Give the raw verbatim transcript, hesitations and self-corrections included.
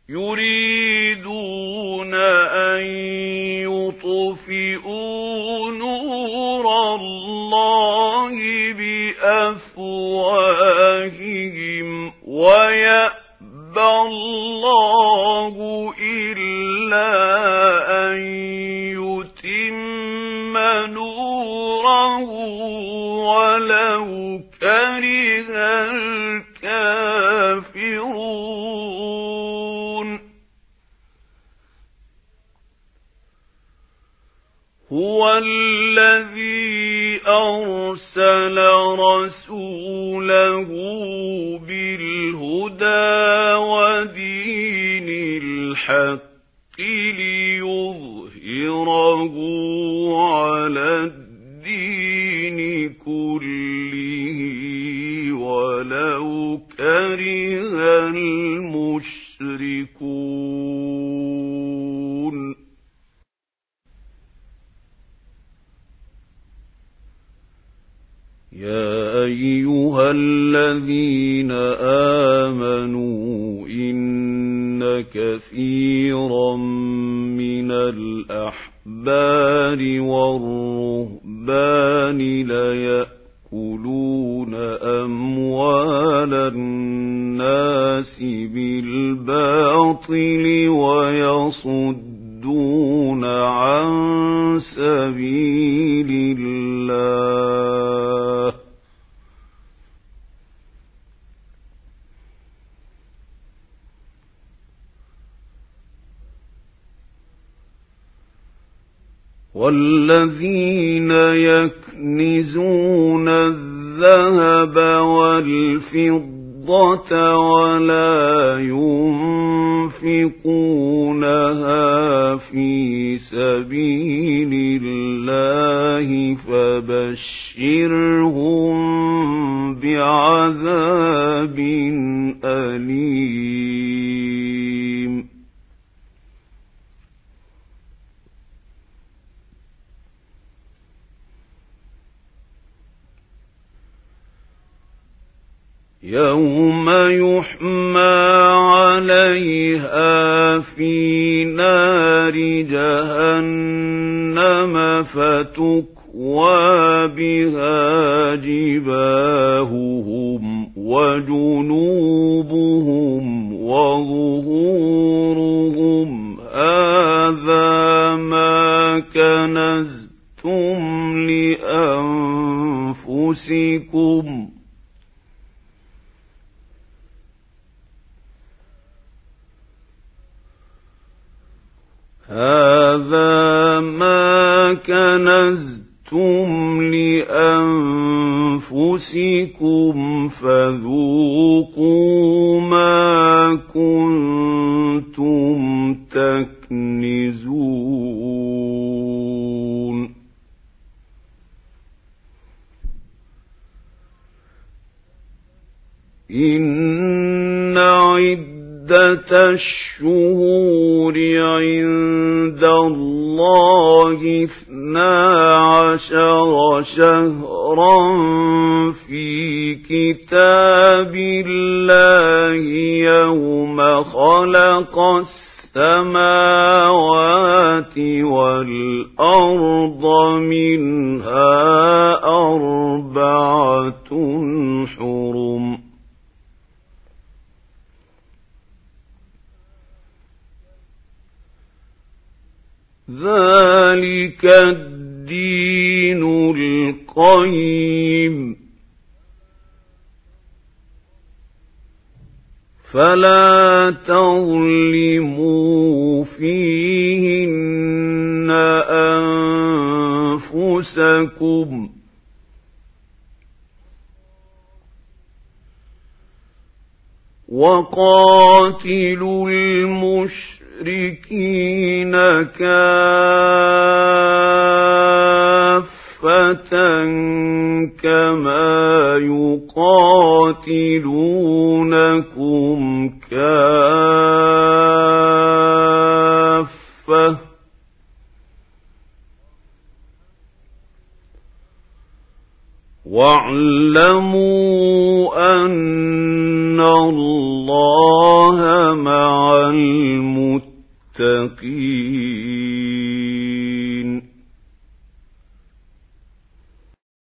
يريدون أن يطفئوا نور الله بأفواههم ويأبى الله إلا أن يتم نوره ولو كره الكافرون هو الذي أرسل رسوله بالهدى ودين الحق ليظهره على الدين كله ولو كره المشركون يا أيها الذين آمنوا إن كثيرا من الأحبار والرهبان ليأكلون أموال الناس بالباطل ويصدون عن سبيل الله والذين يكنزون الذهب والفضة ولا ينفقونها في سبيل الله فبشرهم بعذاب أليم يوم يحمى عليها في نار جهنم فتكوى بها جباههم وجنوبهم وظهورهم هذا ما كنزتم لأنفسكم هذا ما كنزتم لأنفسكم فذوقوا ما كنتم تكنزون إن عدة الشهور عند الله اثنا عشر شهرا في كتاب الله يوم خلق السماوات والأرض منها أربعة حرم ذلك الدين القيم فلا تظلموا فيهن أنفسكم وقاتلوا المشركين المشركين كافة كما يقاتلونكم كافة واعلموا أن الله مع مع المتقين